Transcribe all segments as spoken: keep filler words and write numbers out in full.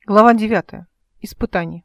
Глава девятая. Испытание.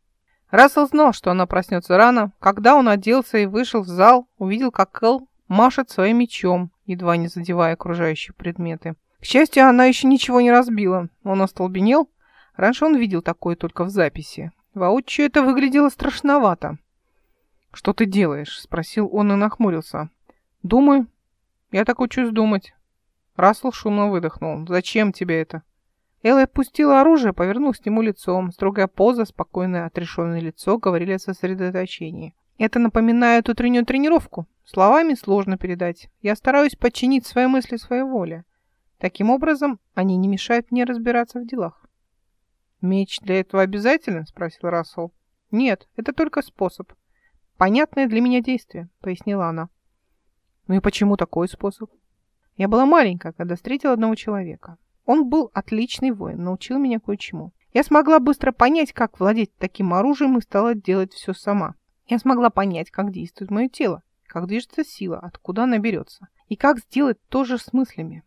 Рассел знал, что она проснется рано. Когда он оделся и вышел в зал, увидел, как Эл машет своим мечом, едва не задевая окружающие предметы. К счастью, она еще ничего не разбила. Он остолбенел. Раньше он видел такое только в записи. Воочию это выглядело страшновато. «Что ты делаешь?» — спросил он и нахмурился. «Думаю. Я так учусь думать». Рассел шумно выдохнул. «Зачем тебе это?» Элла опустила оружие, повернулась к нему лицом. Строгая поза, спокойное отрешенное лицо говорили о сосредоточении. «Это напоминает утреннюю тренировку. Словами сложно передать. Я стараюсь подчинить свои мысли своей воле. Таким образом, они не мешают мне разбираться в делах». «Меч для этого обязателен?» — спросил Рассел. «Нет, это только способ. Понятное для меня действие», — пояснила она. «Ну и почему такой способ?» «Я была маленькая, когда встретила одного человека. Он был отличный воин, научил меня кое-чему. Я смогла быстро понять, как владеть таким оружием, и стала делать все сама. Я смогла понять, как действует мое тело, как движется сила, откуда она берется, и как сделать то же с мыслями.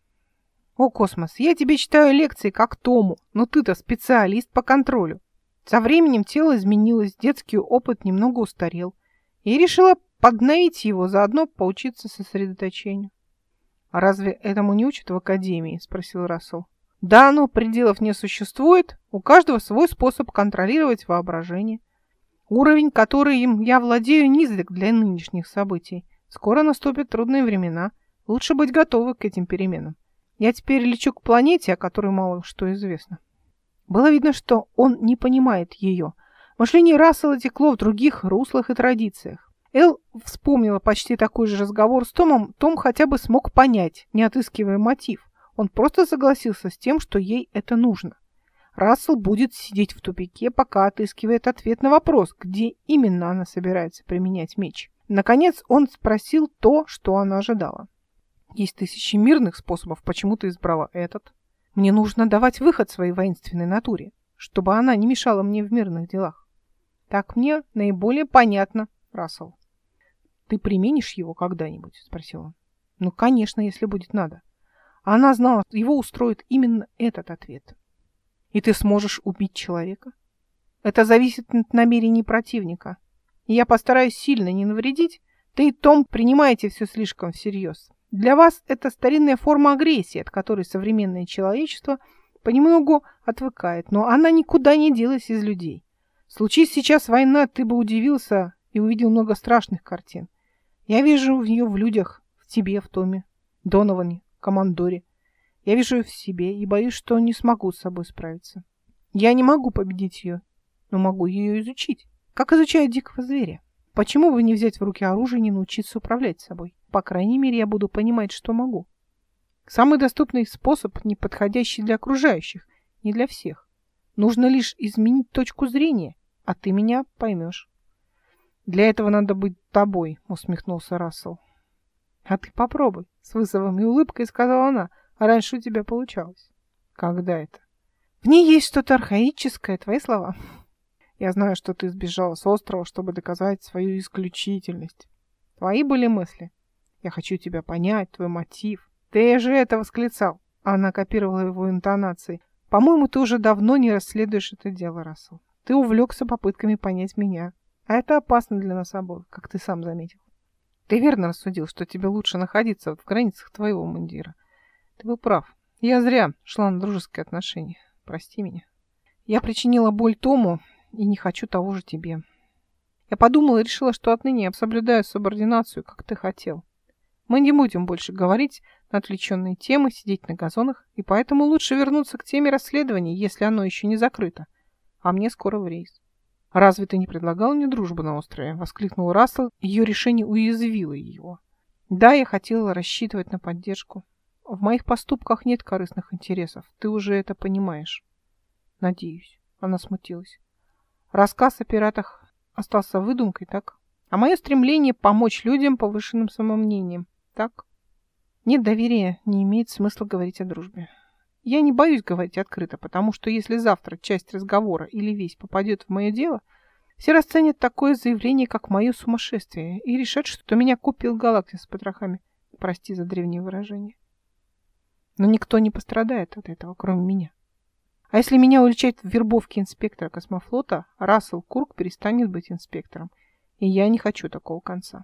О, Космос, я тебе читаю лекции как Тому, но ты-то специалист по контролю. Со временем тело изменилось, детский опыт немного устарел, и я решила подновить его, заодно поучиться сосредоточению». «А разве этому не учат в академии?» — спросил Рассел. «Да, но пределов не существует. У каждого свой способ контролировать воображение. Уровень, которым я владею, низок для нынешних событий. Скоро наступят трудные времена. Лучше быть готовы к этим переменам. Я теперь лечу к планете, о которой мало что известно». Было видно, что он не понимает ее. Мышление Рассела текло в других руслах и традициях. Эл вспомнила почти такой же разговор с Томом. Том хотя бы смог понять, не отыскивая мотив. Он просто согласился с тем, что ей это нужно. Рассел будет сидеть в тупике, пока отыскивает ответ на вопрос, где именно она собирается применять меч. Наконец он спросил то, что она ожидала. «Есть тысячи мирных способов, почему ты избрала этот? Мне нужно давать выход своей воинственной натуре, чтобы она не мешала мне в мирных делах. Так мне наиболее понятно, Рассел». «Ты применишь его когда-нибудь?» — спросил он. «Ну, конечно, если будет надо». Она знала, что его устроит именно этот ответ. «И ты сможешь убить человека?» «Это зависит от намерений противника. И я постараюсь сильно не навредить. Ты и Том принимаете все слишком всерьез. Для вас это старинная форма агрессии, от которой современное человечество понемногу отвыкает, но она никуда не делась из людей. Случись сейчас война, ты бы удивился и увидел много страшных картин. Я вижу ее в людях, в тебе, в Томе, Доноване, Командоре. Я вижу ее в себе и боюсь, что не смогу с собой справиться. Я не могу победить ее, но могу ее изучить. Как изучают дикого зверя. Почему бы не взять в руки оружие и не научиться управлять собой? По крайней мере, я буду понимать, что могу. Самый доступный способ, не подходящий для окружающих, не для всех. Нужно лишь изменить точку зрения, а ты меня поймешь». «Для этого надо быть тобой», — усмехнулся Рассел. «А ты попробуй», — с вызовом и улыбкой сказала она. «А раньше у тебя получалось». «Когда это?» «В ней есть что-то архаическое, твои слова. Я знаю, что ты сбежала с острова, чтобы доказать свою исключительность. Твои были мысли. Я хочу тебя понять, твой мотив. Ты же это восклицал». Она копировала его интонации. «По-моему, ты уже давно не расследуешь это дело, Рассел. Ты увлекся попытками понять меня. А это опасно для нас обоих, как ты сам заметил. Ты верно рассудил, что тебе лучше находиться в границах твоего мундира. Ты был прав. Я зря шла на дружеские отношения. Прости меня. Я причинила боль Тому и не хочу того же тебе. Я подумала и решила, что отныне я соблюдаю субординацию, как ты хотел. Мы не будем больше говорить на отвлеченные темы, сидеть на газонах, и поэтому лучше вернуться к теме расследований, если оно еще не закрыто. А мне скоро в рейс». «Разве ты не предлагал мне дружбу на острове?» — воскликнул Рассел. Ее решение уязвило его. «Да, я хотела рассчитывать на поддержку. В моих поступках нет корыстных интересов. Ты уже это понимаешь». «Надеюсь». Она смутилась. «Рассказ о пиратах остался выдумкой, так? А мое стремление помочь людям повышенным самомнением, так? Нет доверия, не имеет смысла говорить о дружбе. Я не боюсь говорить открыто, потому что если завтра часть разговора или весь попадет в мое дело, все расценят такое заявление, как мое сумасшествие, и решат, что меня купил Галактис с потрохами. Прости за древнее выражение. Но никто не пострадает от этого, кроме меня. А если меня уличать в вербовке инспектора космофлота, Рассел Курк перестанет быть инспектором. И я не хочу такого конца.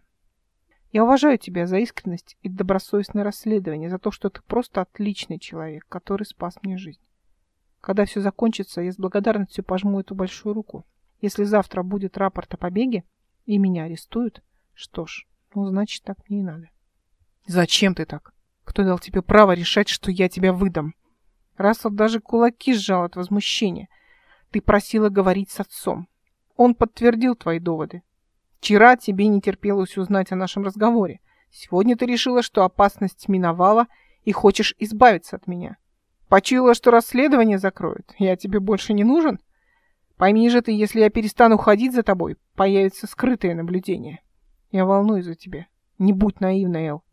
Я уважаю тебя за искренность и добросовестное расследование, за то, что ты просто отличный человек, который спас мне жизнь. Когда все закончится, я с благодарностью пожму эту большую руку. Если завтра будет рапорт о побеге и меня арестуют, что ж, ну, значит, так мне и надо. Зачем ты так? Кто дал тебе право решать, что я тебя выдам? Рассел даже кулаки сжал от возмущения. Ты просила говорить с отцом. Он подтвердил твои доводы. Вчера тебе не терпелось узнать о нашем разговоре. Сегодня ты решила, что опасность миновала и хочешь избавиться от меня. Почуяла, что расследование закроют. Я тебе больше не нужен? Пойми же ты, если я перестану ходить за тобой, появится скрытое наблюдение. Я волнуюсь за тебя. Не будь наивной, Эл.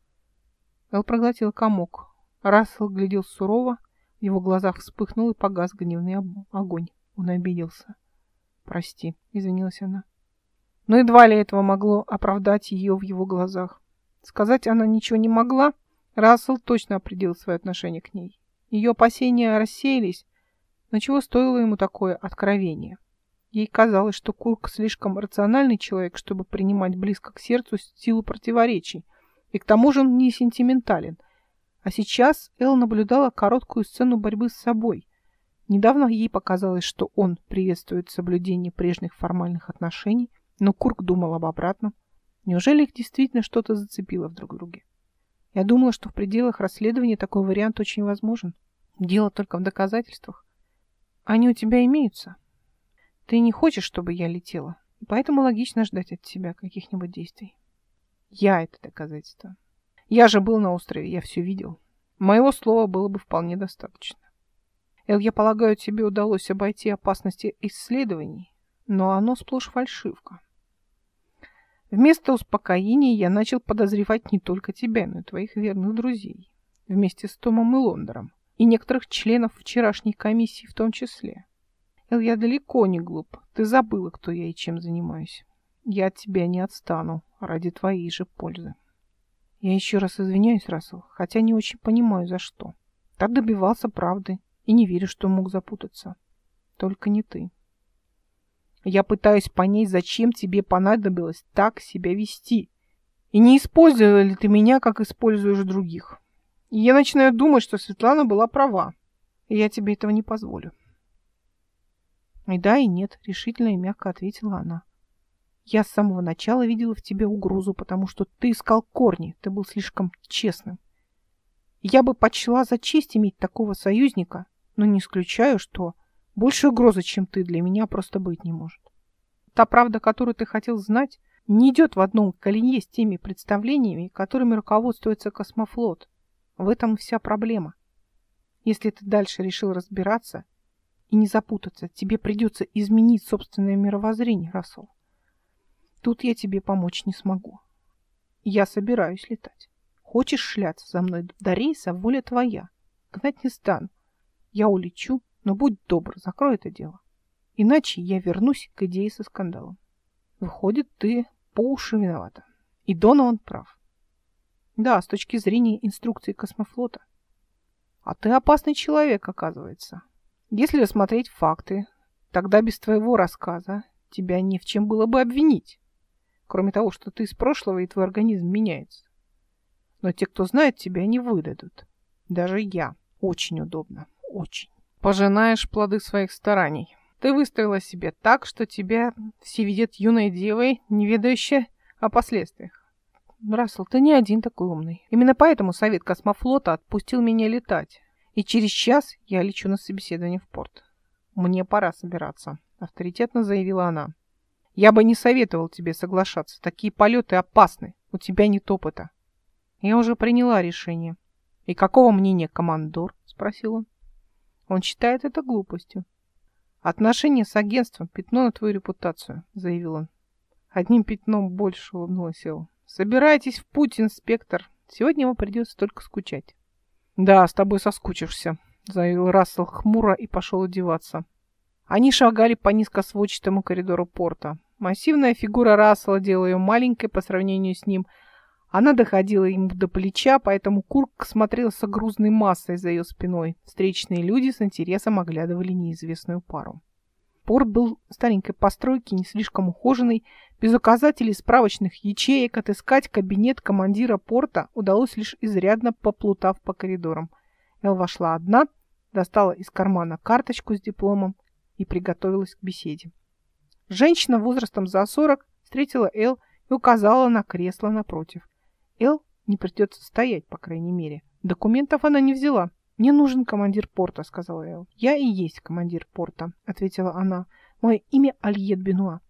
Эл проглотил комок. Рассел глядел сурово. В его глазах вспыхнул и погас гневный огонь. Он обиделся. «Прости», — извинилась она. Но едва ли этого могло оправдать ее в его глазах. Сказать она ничего не могла. Рассел точно определил свое отношение к ней. Ее опасения рассеялись, но чего стоило ему такое откровение? Ей казалось, что Курк слишком рациональный человек, чтобы принимать близко к сердцу силу противоречий. И к тому же он не сентиментален. А сейчас Эл наблюдала короткую сцену борьбы с собой. Недавно ей показалось, что он приветствует соблюдение прежних формальных отношений, но Курк думал об обратном. Неужели их действительно что-то зацепило в друг друге? Я думала, что в пределах расследования такой вариант очень возможен. Дело только в доказательствах. Они у тебя имеются. Ты не хочешь, чтобы я летела, и поэтому логично ждать от тебя каких-нибудь действий. Я это доказательство. Я же был на острове, я все видел. Моего слова было бы вполне достаточно. Эл, я полагаю, тебе удалось обойти опасности исследований, но оно сплошь фальшивка. Вместо успокоения я начал подозревать не только тебя, но и твоих верных друзей, вместе с Томом и Лондером, и некоторых членов вчерашней комиссии в том числе. Эл, я далеко не глуп, ты забыла, кто я и чем занимаюсь. Я от тебя не отстану ради твоей же пользы. Я еще раз извиняюсь, Рассел, хотя не очень понимаю, за что. Так добивался правды и не верю, что мог запутаться. Только не ты. Я пытаюсь понять, зачем тебе понадобилось так себя вести. И не использовала ли ты меня, как используешь других. И я начинаю думать, что Светлана была права. И я тебе этого не позволю. И да, и нет, решительно и мягко ответила она. Я с самого начала видела в тебе угрозу, потому что ты искал корни, ты был слишком честным. Я бы почла за честь иметь такого союзника, но не исключаю, что больше угрозы, чем ты, для меня просто быть не может. Та правда, которую ты хотел знать, не идет в одном колее с теми представлениями, которыми руководствуется космофлот. В этом вся проблема. Если ты дальше решил разбираться и не запутаться, тебе придется изменить собственное мировоззрение, Рассел. Тут я тебе помочь не смогу. Я собираюсь летать. Хочешь шляться за мной до рейса, воля твоя. Гнать не стану. Я улечу, но будь добр, закрой это дело. Иначе я вернусь к идее со скандалом. Выходит, ты по уши виновата. И Донован прав. Да, с точки зрения инструкции космофлота. А ты опасный человек, оказывается. Если рассмотреть факты, тогда без твоего рассказа тебя ни в чем было бы обвинить. Кроме того, что ты из прошлого и твой организм меняется. Но те, кто знает тебя, не выдадут. Даже я. Очень удобно. Очень. Пожинаешь плоды своих стараний. Ты выставила себе так, что тебя все видят юной девой, не ведающей о последствиях. Рассел, ты не один такой умный. Именно поэтому Совет космофлота отпустил меня летать. И через час я лечу на собеседование в порт. Мне пора собираться, авторитетно заявила она. Я бы не советовал тебе соглашаться. Такие полеты опасны. У тебя нет опыта. Я уже приняла решение. И какого мнения командор? Спросил он. Он считает это глупостью. Отношения с агентством — пятно на твою репутацию, заявил он. Одним пятном больше, улыбнулась Эл. Собирайтесь в путь, инспектор. Сегодня вам придется только скучать. Да, с тобой соскучишься, заявил Рассел хмуро и пошел одеваться. Они шагали по низкосводчатому коридору порта. Массивная фигура Рассела делала ее маленькой по сравнению с ним, Она доходила ему до плеча, поэтому Курк смотрелся грузной массой за ее спиной. Встречные люди с интересом оглядывали неизвестную пару. Порт был старенькой постройки, не слишком ухоженный, без указателей справочных ячеек. Отыскать кабинет командира порта удалось лишь изрядно поплутав по коридорам. Эл вошла одна, достала из кармана карточку с дипломом и приготовилась к беседе. Женщина возрастом за сорок встретила Эл и указала на кресло напротив. Эл не придется стоять, по крайней мере. Документов она не взяла. «Мне нужен командир порта», — сказала Эл. «Я и есть командир порта», — ответила она. «Мое имя Альет Бенуа.